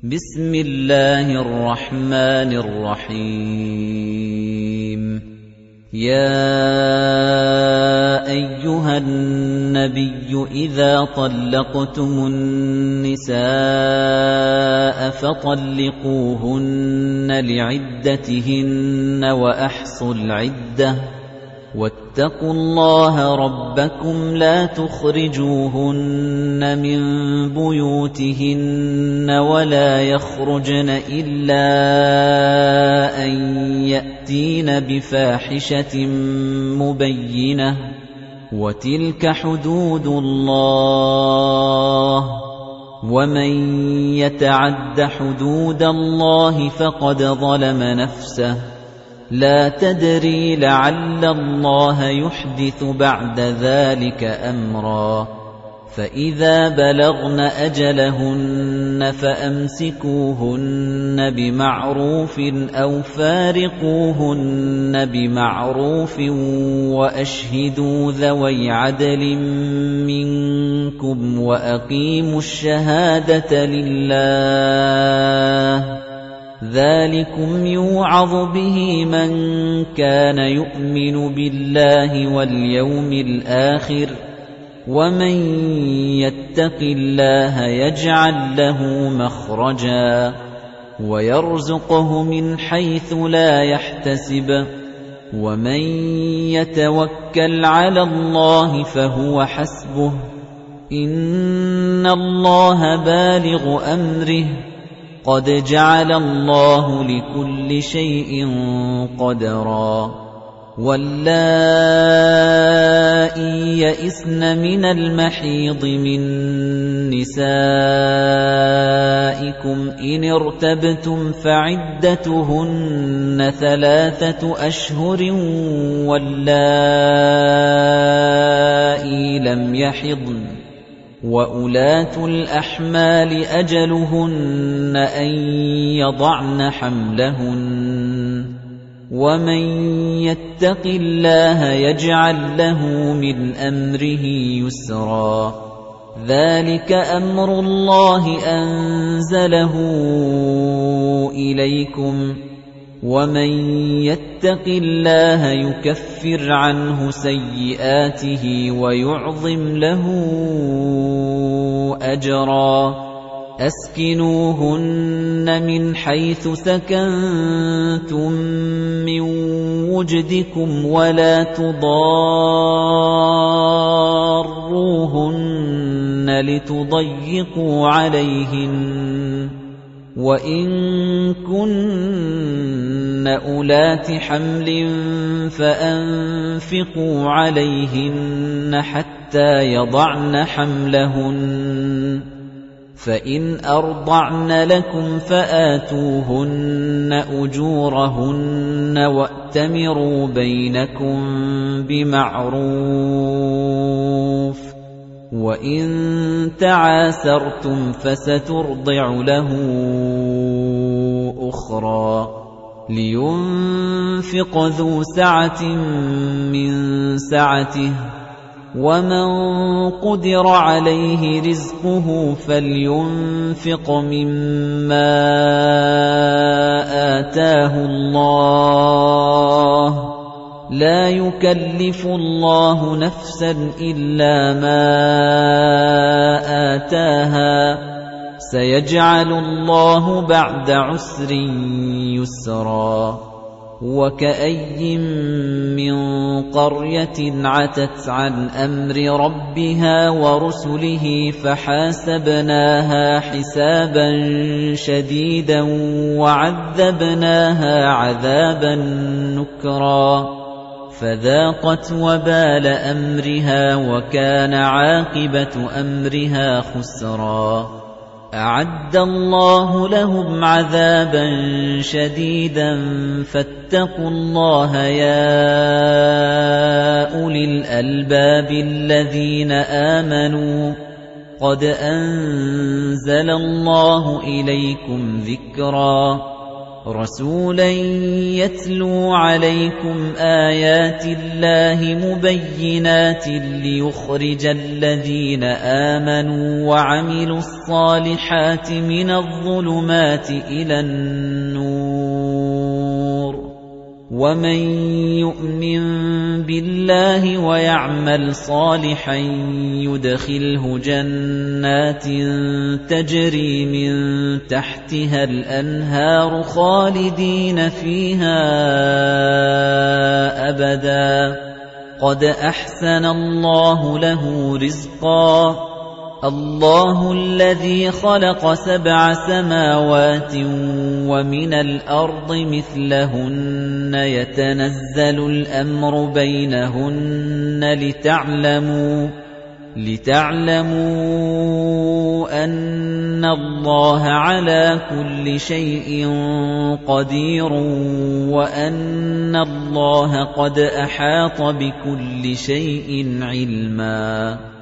بسم الله الرحمن الرحيم يا أيها النبي إذا طلقتم النساء فطلقوهن لعدتهن وأحصوا العدة واتقوا الله ربكم لا تخرجوهن من بيوتهن ولا يخرجن إلا أن يأتين بفاحشة مبينة وتلك حدود الله ومن يتعد حدود الله فقد ظلم نفسه لا تدري لعل الله يحدث بعد ذلك أمرا فإذا بلغن أجلهن فأمسكوهن بمعروف أو فارقوهن بمعروف وأشهدوا ذوي عدل منكم وأقيموا الشهادة لله ذلكم يوعظ به من كان يؤمن بالله واليوم الآخر ومن يتق الله يجعل له مخرجا ويرزقه من حيث لا يحتسب ومن يتوكل على الله فهو حسبه إن الله بالغ أمره قد جعل الله لكل شيء قدرا واللائي يئسن من المحيض من نسائكم إن ارتبتم فعدتهن 3 أشهر واللائي لم يحضن وَأُولَاتُ الْأَحْمَالِ أَجَلُهُنَّ أَن يَضَعْنَ حَمْلَهُنَّ وَمَن يَتَّقِ اللَّهَ يَجْعَل لَّهُ مِنْ أَمْرِهِ يُسْرًا ذَلِكَ أَمْرُ اللَّهِ أَنزَلَهُ إِلَيْكُمْ وَمَن يَتَّقِ اللَّهَ يُكَفِّرْ عَنْهُ سَيِّئَاتِهِ وَيُعْظِمْ لَهُ أَجْرًا أَسْكِنُوهُنَّ مِنْ حَيْثُ سَكَنْتُم مِّن وُجْدِكُمْ وَلَا تُضَارُّوهُنَّ لِتُضَيِّقُوا عَلَيْهِنَّ وَإِن كُنَّ أُولَاتِ حَمْلٍ فَأَنفِقُوا عَلَيْهِنَّ حَتَّى يَضَعْنَ حَمْلَهُنَّ فَإِنْ أَرْضَعْنَ لَكُمْ فَآتُوهُنَّ أُجُورَهُنَّ وَأْتَمِرُوا بَيْنَكُم بِمَعْرُوفٍ وَإِن تَعَاسَرْتُمْ فَسَتُرْضِعُ لَهُ أُخْرَى لِيُنفِقْ ذُو سَعَةٍ مِّن سَعَتِهِ وَمَن قُدِرَ عَلَيْهِ رِزْقُهُ فَلْيُنفِقْ مِمَّا آتَاهُ اللَّهُ لا يكلف الله نفسا إلا ما آتاها سيجعل الله بعد عسر يسرا وكأي من قرية عتت عن أمر ربها ورسله فحاسبناها حسابا شديدا وعذبناها عذابا نكرا فذاقت وبال أمرها وكان عاقبة أمرها خسرا أعد الله لهم عذابا شديدا فاتقوا الله يا أولي الألباب الذين آمنوا قد أنزل الله إليكم ذكرا رَسُولًا يَتْلُو عَلَيْكُمْ آيَاتِ اللَّهِ مُبَيِّنَاتٍ لِيُخْرِجَ الَّذِينَ آمَنُوا وَعَمِلُوا الصَّالِحَاتِ مِنَ الظُّلُمَاتِ إِلَى النُّورِ وَمَن يُؤْمِن بِاللَّهِ وَيَعْمَلْ صَالِحًا يُدْخِلْهُ جَنَّاتٍ تَجْرِي مِن تَحْتِهَا الْأَنْهَارُ خَالِدِينَ فِيهَا أَبَدًا ۖ قَدْ أَحْسَنَ اللَّهُ لَهُ رِزْقًا اللَّهُ الَّذِي خَلَقَ 7 سَمَاوَاتٍ وَمِنَ الْأَرْضِ مِثْلَهُنَّ يَتَنَزَّلُ الْأَمْرُ بَيْنَهُنَّ لِتَعْلَمُوا أَنَّ اللَّهَ عَلَى كُلِّ شَيْءٍ قَدِيرٌ وَأَنَّ اللَّهَ قَدْ أَحَاطَ بِكُلِّ شَيْءٍ عِلْمًا